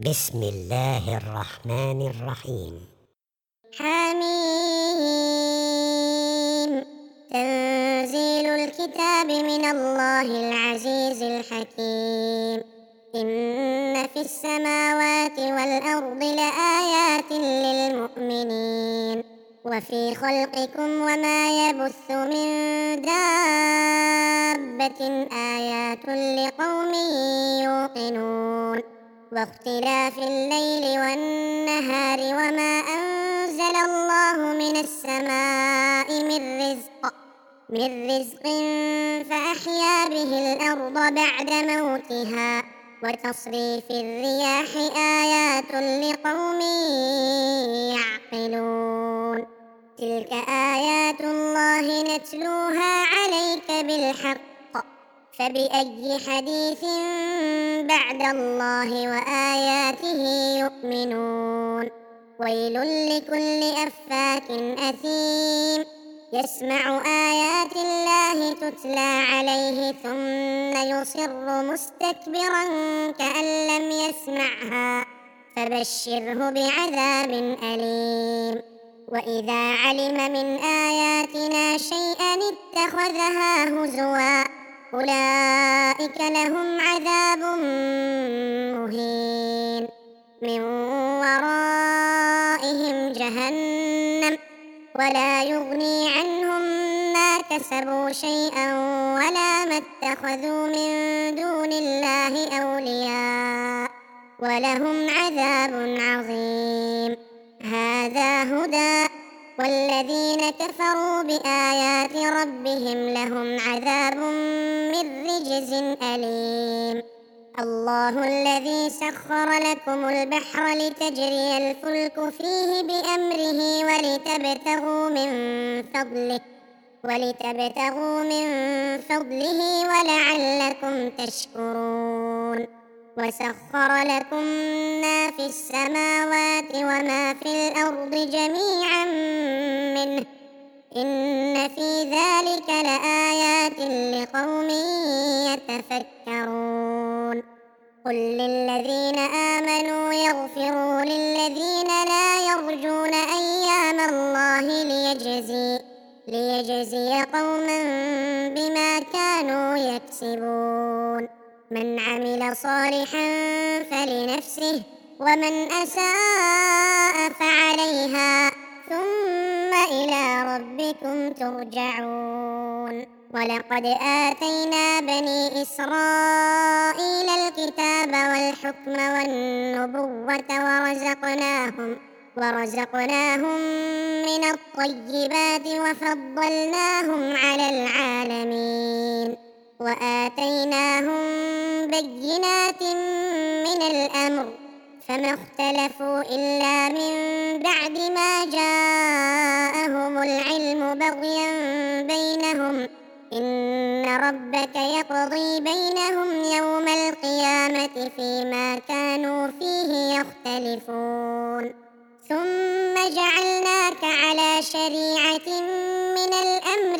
بسم الله الرحمن الرحيم. حميم. تنزيل الكتاب من الله العزيز الحكيم. إن في السماوات والأرض لآيات للمؤمنين وفي خلقكم وما يبث من دابة آيات لقوم يوقنون واختلاف الليل والنهار وما أنزل الله من السماء من رزق فأحيا به الأرض بعد موتها وتصريف الرياح آيات لقوم يعقلون تلك آيات الله نتلوها عليك بالحق فبأي حديث بعد الله وآياته يؤمنون ويل لكل أفاك أثيم يسمع آيات الله تتلى عليه ثم يصر مستكبرا كأن لم يسمعها فبشره بعذاب أليم وإذا علم من آياتنا شيئا اتخذها هزوا أولئك لهم عذاب مهين من ورائهم جهنم ولا يغني عنهم ما كسبوا شيئا ولا ما اتخذوا من دون الله أولياء ولهم عذاب عظيم هذا هدى والذين كفروا بآيات ربهم لهم عذاب من رجز أليم الله الذي سخر لكم البحر لتجري الفلك فيه بأمره ولتبتغوا من فضله ولعلكم تشكرون وسخر لكم ما في السماوات وما في الأرض جميعا منه إن في ذلك لآيات لقوم يتفكرون قل للذين آمنوا يغفروا للذين لا يرجون أيام الله ليجزي قوما بما كانوا يكسبون من عمل صالحا فلنفسه ومن أساء فعليها ثم إلى ربكم ترجعون ولقد آتينا بني إسرائيل الكتاب والحكم والنبوة ورزقناهم من الطيبات وفضلناهم على العالمين وآتيناهم بينات من الأمر فما اختلفوا إلا من بعد ما جاءهم العلم بغيا بينهم إن ربك يقضي بينهم يوم القيامة فيما كانوا فيه يختلفون ثم جعلناك على شريعة من الأمر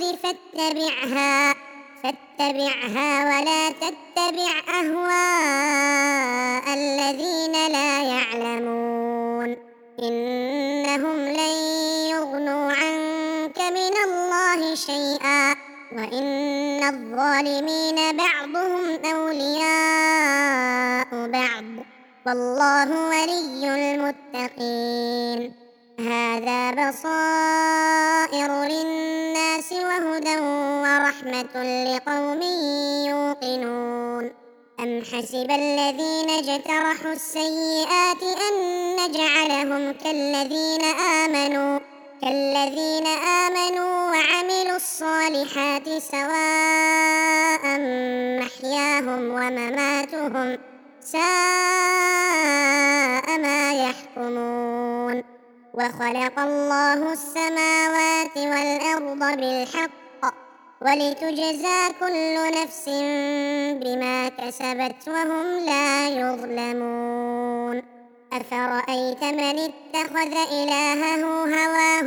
فاتبعها ولا تتبع أهواء الذين لا يعلمون إنهم لن يغنوا عنك من الله شيئا وإن الظالمين بعضهم أولياء بعض والله ولي المتقين هذا بصائر للناس وهدى ورحمة لقوم يوقنون أم حسب الذين اجترحوا السيئات أن نجعلهم كالذين آمنوا وعملوا الصالحات سواء محياهم ومماتهم ساء ما يحكمون وخلق الله السماوات والأرض بالحق ولتجزى كل نفس بما كسبت وهم لا يظلمون أفرأيت من اتخذ إلهه هواه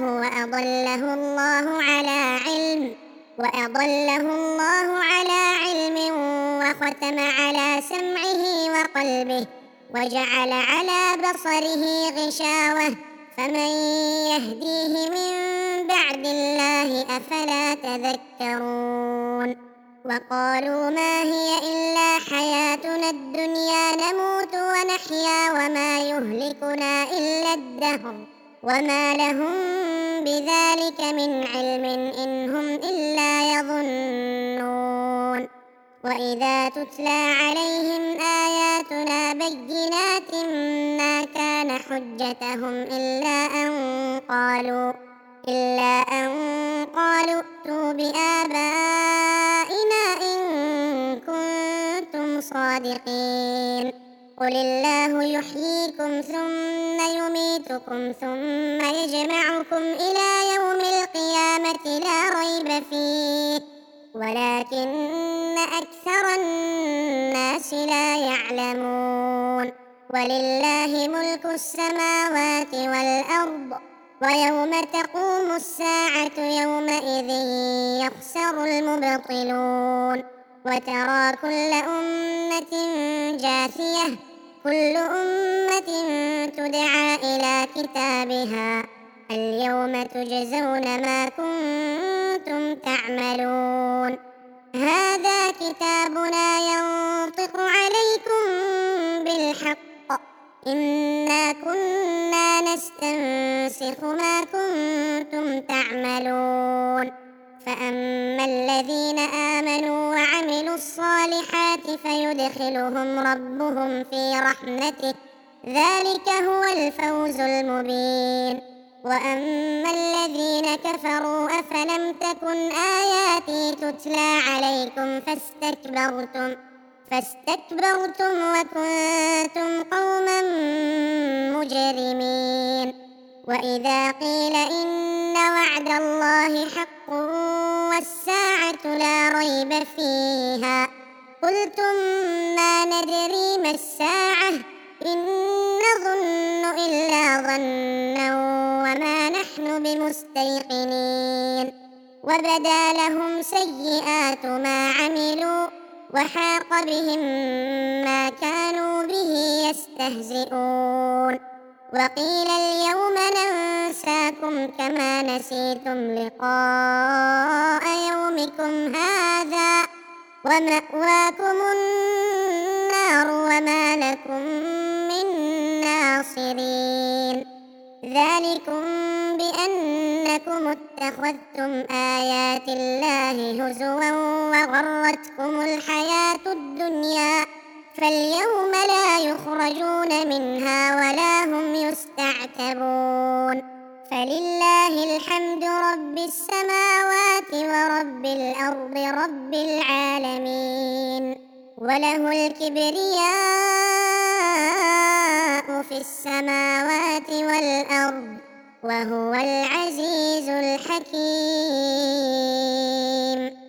وأضله الله على علم وختم على سمعه وجعل على بصره غشاوة فمن يهديه من بعد الله أفلا تذكرون وقالوا ما هي إلا حياتنا الدنيا نموت ونحيا وما يهلكنا إلا الدهر وما لهم بذلك من علم إن هم إلا يظنون وإذا تتلى عليهم آياتنا بينات ما كان حجتهم إلا أن قالوا ائتوا بآبائنا إن كنتم صادقين قل الله يحييكم ثم يميتكم ثم يجمعكم إلى يوم القيامة لا ريب فيه ولكن أكثر الناس لا يعلمون ولله ملك السماوات والأرض ويوم تقوم الساعة يومئذ يخسر المبطلون وترى كل أمة جاثية كل أمة تدعى إلى كتابها اليوم تجزون ما كنتم تعملون هذا كتابنا ينطق عليكم بالحق إنا كنا نستنسخ ما كنتم تعملون فأما الذين آمنوا وعملوا الصالحات فيدخلهم ربهم في رحمته ذلك هو الفوز المبين وأما الذين كفروا أفلم تكن آياتي تتلى عليكم فاستكبرتم وكنتم قوما مجرمين وإذا قيل إن وعد الله حق والساعة لا ريب فيها قلتم ما ندري ما الساعة إن نظن إلا ظنا وما نحن بمستيقنين وبدا لهم سيئات ما عملوا وحاق بهم ما كانوا به يستهزئون وقيل اليوم ننساكم كما نسيتم لقاء يومكم هذا ومأواكم النار وما لكم من ناصرين ذلكم بأنكم اتخذتم آيات الله هزوا وغرتكم الحياة الدنيا فاليوم لا يخرجون منها ولا هم يستعتبون فلله الحمد رب السماوات ورب الأرض رب العالمين وله الكبرياء في السماوات والأرض وهو العزيز الحكيم